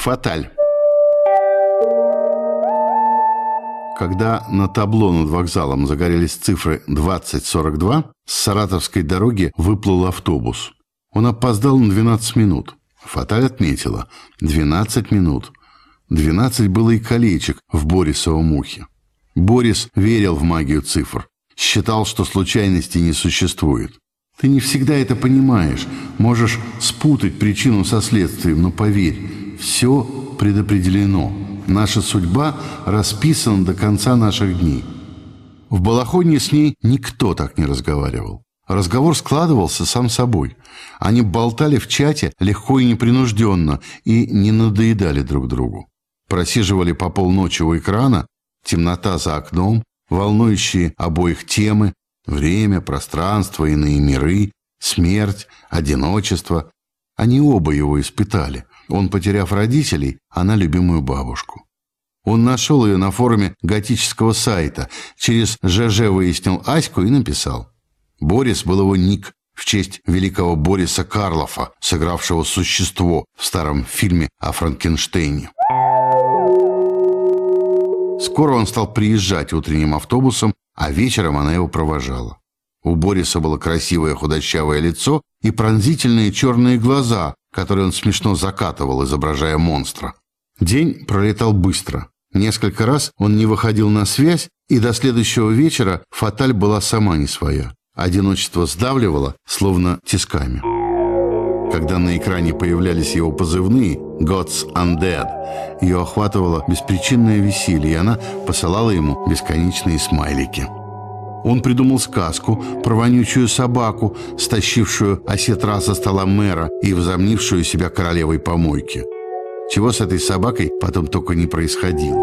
Фаталь. Когда на табло над вокзалом загорелись цифры 20:42, с Саратовской дороги выплыл автобус. Он опоздал на 12 минут. Фаталь отметила: 12 минут. 12 было и колечек в Борисовом ухе. Борис верил в магию цифр, считал, что случайностей не существует. Ты не всегда это понимаешь, можешь спутать причину со следствием, но поверь, все предопределено. Наша судьба расписана до конца наших дней. В Балахоне с ней никто так не разговаривал. Разговор складывался сам собой. Они болтали в чате легко и непринужденно и не надоедали друг другу. Просиживали по полночи у экрана, темнота за окном, волнующие обоих темы, время, пространство, иные миры, смерть, одиночество. Они оба его испытали. Он, потеряв родителей, она любимую бабушку. Он нашел ее на форуме готического сайта, через ЖЖ выяснил Аську и написал. Борис был его ник в честь великого Бориса Карлофа, сыгравшего существо в старом фильме о Франкенштейне. Скоро он стал приезжать утренним автобусом, а вечером она его провожала. У Бориса было красивое худощавое лицо и пронзительные черные глаза, которые он смешно закатывал, изображая монстра. День пролетал быстро. Несколько раз он не выходил на связь, и до следующего вечера Фаталь была сама не своя. Одиночество сдавливало, словно тисками. Когда на экране появлялись его позывные «God's Undead», ее охватывало беспричинное веселье, и она посылала ему бесконечные смайлики. Он придумал сказку про вонючую собаку, стащившую осетра со стола мэра и возомнившую себя королевой помойки. Чего с этой собакой потом только не происходило.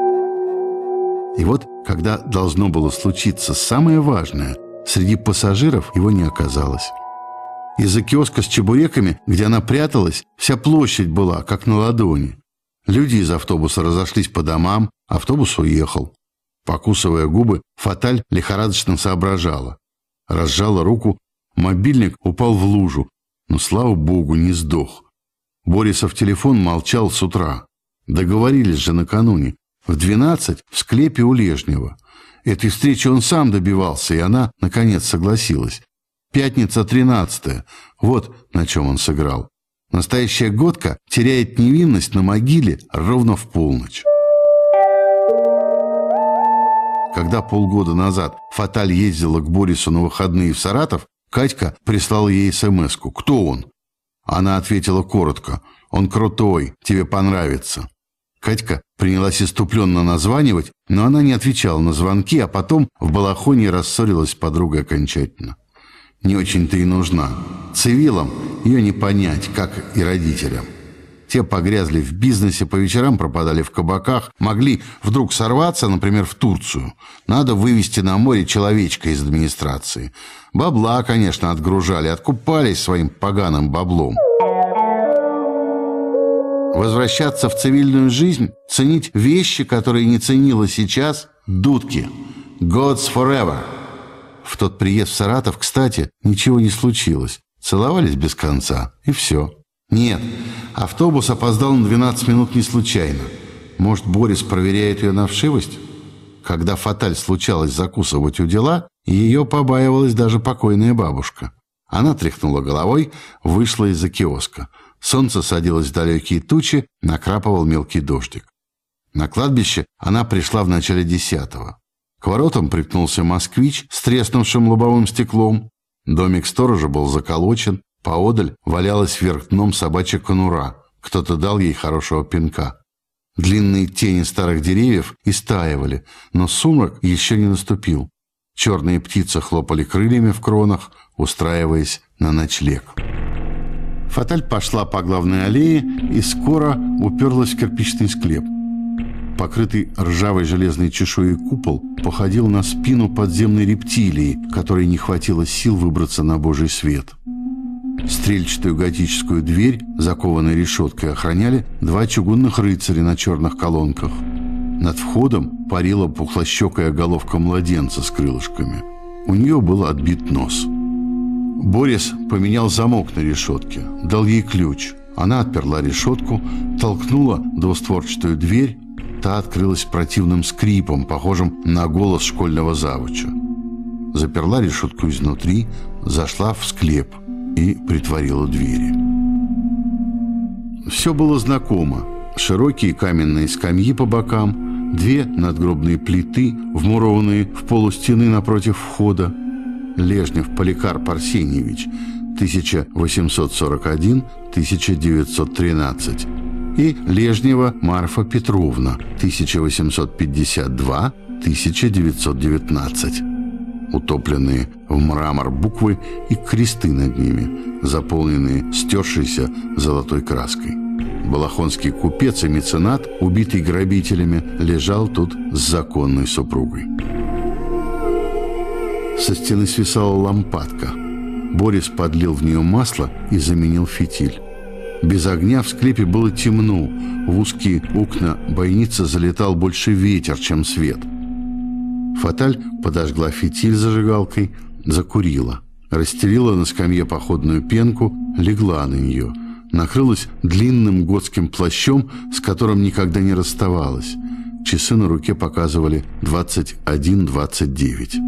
И вот, когда должно было случиться самое важное, среди пассажиров его не оказалось. Из-за киоска с чебуреками, где она пряталась, вся площадь была, как на ладони. Люди из автобуса разошлись по домам, автобус уехал. Покусывая губы, Фаталь лихорадочно соображала. Разжала руку, мобильник упал в лужу, но, слава богу, не сдох. Борисов телефон молчал с утра. Договорились же накануне. В 12 в склепе у Лежнева. Этой встречи он сам добивался, и она, наконец, согласилась. Пятница 13-е. Вот на чем он сыграл. Настоящая Годка теряет невинность на могиле ровно в полночь. Когда полгода назад Фаталь ездила к Борису на выходные в Саратов, Катька прислала ей смс-ку. «Кто он?» Она ответила коротко. «Он крутой, тебе понравится». Катька принялась иступленно названивать, но она не отвечала на звонки, а потом в Балахоне рассорилась с подругой окончательно. Не очень-то и нужна. Цивилам ее не понять, как и родителям. Те погрязли в бизнесе, по вечерам пропадали в кабаках, могли вдруг сорваться, например, в Турцию. Надо вывести на море человечка из администрации. Бабла, конечно, отгружали, откупались своим поганым баблом. Возвращаться в цивильную жизнь, ценить вещи, которые не ценила сейчас, дудки. God's forever. В тот приезд в Саратов, кстати, ничего не случилось. Целовались без конца, и все. Нет, автобус опоздал на 12 минут не случайно. Может, Борис проверяет ее на вшивость? Когда Фаталь случалось закусывать у дела, ее побаивалась даже покойная бабушка. Она тряхнула головой, вышла из-за киоска. Солнце садилось в далекие тучи, накрапывал мелкий дождик. На кладбище она пришла в начале 10-го. К воротам приткнулся москвич с треснувшим лобовым стеклом. Домик сторожа был заколочен. Поодаль валялась вверх дном собачья конура. Кто-то дал ей хорошего пинка. Длинные тени старых деревьев истаивали, но сумрак еще не наступил. Черные птицы хлопали крыльями в кронах, устраиваясь на ночлег. Фаталь пошла по главной аллее и скоро уперлась в кирпичный склеп. Покрытый ржавой железной чешуей купол походил на спину подземной рептилии, которой не хватило сил выбраться на Божий свет. Стрельчатую готическую дверь, закованной решеткой, охраняли два чугунных рыцаря на черных колонках. Над входом парила пухлощекая головка младенца с крылышками. У нее был отбит нос. Борис поменял замок на решетке, дал ей ключ. Она отперла решетку, толкнула двустворчатую дверь. Та открылась противным скрипом, похожим на голос школьного завуча. Заперла решетку изнутри, зашла в склеп и притворила двери. Все было знакомо. Широкие каменные скамьи по бокам, две надгробные плиты, вмурованные в полу стены напротив входа. Лежнев Поликарп Арсеньевич, 1841-1913, и Лежнева Марфа Петровна, 1852-1919. Утопленные в мрамор буквы и кресты над ними, заполненные стершейся золотой краской. Балахонский купец и меценат, убитый грабителями, лежал тут с законной супругой. Со стены свисала лампадка. Борис подлил в нее масло и заменил фитиль. Без огня в склепе было темно. В узкие окна бойницы залетал больше ветер, чем свет. Фаталь подожгла фитиль зажигалкой, закурила. Расстелила на скамье походную пенку, легла на нее. Накрылась длинным готским плащом, с которым никогда не расставалась. Часы на руке показывали 21:29.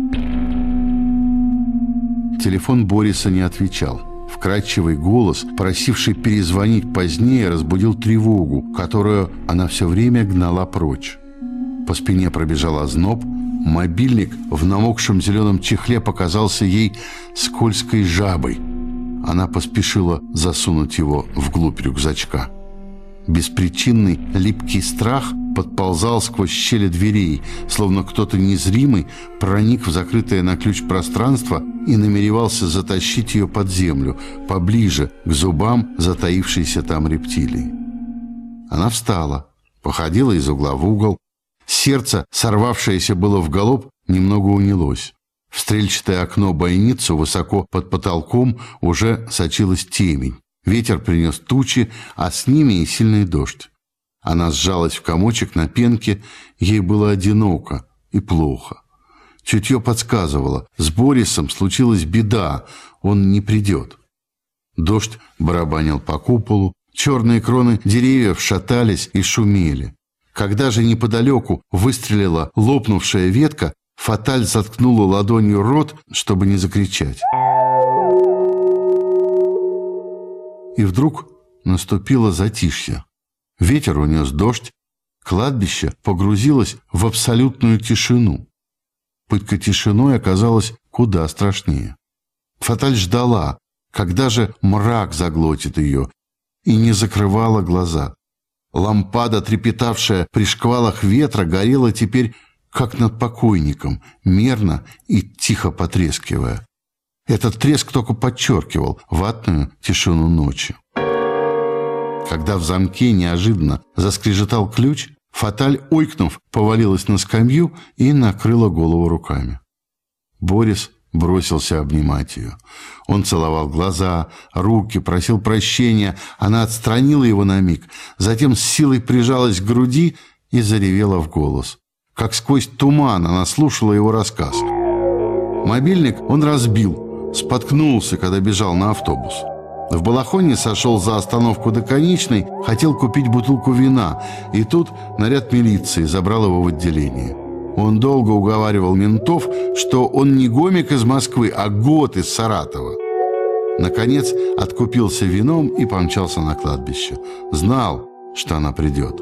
Телефон Бориса не отвечал. Вкрадчивый голос, просивший перезвонить позднее, разбудил тревогу, которую она все время гнала прочь. По спине пробежал озноб. Мобильник в намокшем зеленом чехле показался ей скользкой жабой. Она поспешила засунуть его вглубь рюкзачка. Беспричинный липкий страх подползал сквозь щели дверей, словно кто-то незримый проник в закрытое на ключ пространство и намеревался затащить ее под землю, поближе к зубам затаившейся там рептилии. Она встала, походила из угла в угол. Сердце, сорвавшееся было в галоп, немного унялось. В стрельчатое окно бойницу высоко под потолком уже сочилась темень. Ветер принес тучи, а с ними и сильный дождь. Она сжалась в комочек на пенке, ей было одиноко и плохо. Чутье подсказывало, с Борисом случилась беда, он не придет. Дождь барабанил по куполу, черные кроны деревьев шатались и шумели. Когда же неподалеку выстрелила лопнувшая ветка, Фаталь заткнула ладонью рот, чтобы не закричать. И вдруг наступило затишье. Ветер унес дождь, кладбище погрузилось в абсолютную тишину. Пытка тишиной оказалась куда страшнее. Фаталь ждала, когда же мрак заглотит ее, и не закрывала глаза. Лампада, трепетавшая при шквалах ветра, горела теперь как над покойником, мерно и тихо потрескивая. Этот треск только подчеркивал ватную тишину ночи. Когда в замке неожиданно заскрежетал ключ, Фаталь, ойкнув, повалилась на скамью и накрыла голову руками. Борис бросился обнимать ее. Он целовал глаза, руки, просил прощения. Она отстранила его на миг, затем с силой прижалась к груди и заревела в голос. Как сквозь туман она слушала его рассказ. Мобильник он разбил, споткнулся, когда бежал на автобус. В Балахоне сошел за остановку до конечной, хотел купить бутылку вина, и тут наряд милиции забрал его в отделение. Он долго уговаривал ментов, что он не гомик из Москвы, а гот из Саратова. Наконец откупился вином и помчался на кладбище. Знал, что она придет.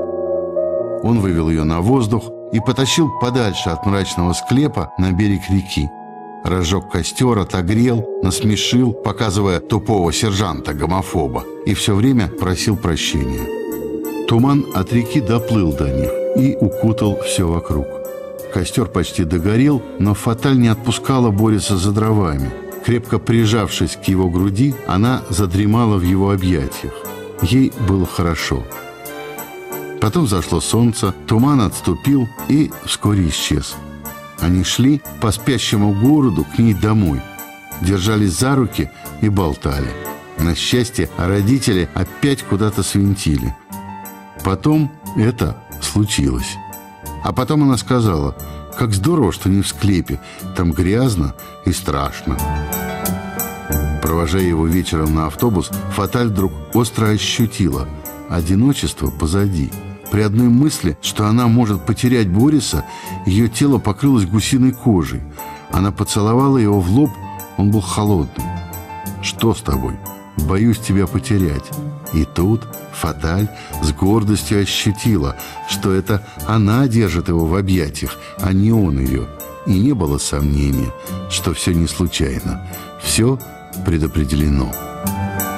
Он вывел ее на воздух и потащил подальше от мрачного склепа на берег реки. Разжег костер, отогрел, насмешил, показывая тупого сержанта-гомофоба, и все время просил прощения. Туман от реки доплыл до них и укутал все вокруг. Костер почти догорел, но Фаталь не отпускала Бориса за дровами. Крепко прижавшись к его груди, она задремала в его объятиях. Ей было хорошо. Потом зашло солнце, туман отступил и вскоре исчез. Они шли по спящему городу к ней домой, держались за руки и болтали. На счастье, родители опять куда-то свинтили. Потом это случилось. А потом она сказала: «Как здорово, что не в склепе, там грязно и страшно». Провожая его вечером на автобус, Фаталь вдруг остро ощутила: одиночество позади. При одной мысли, что она может потерять Бориса, ее тело покрылось гусиной кожей. Она поцеловала его в лоб, он был холодным. «Что с тобой? Боюсь тебя потерять». И тут Фаталь с гордостью ощутила, что это она держит его в объятиях, а не он ее. И не было сомнения, что все не случайно, все предопределено.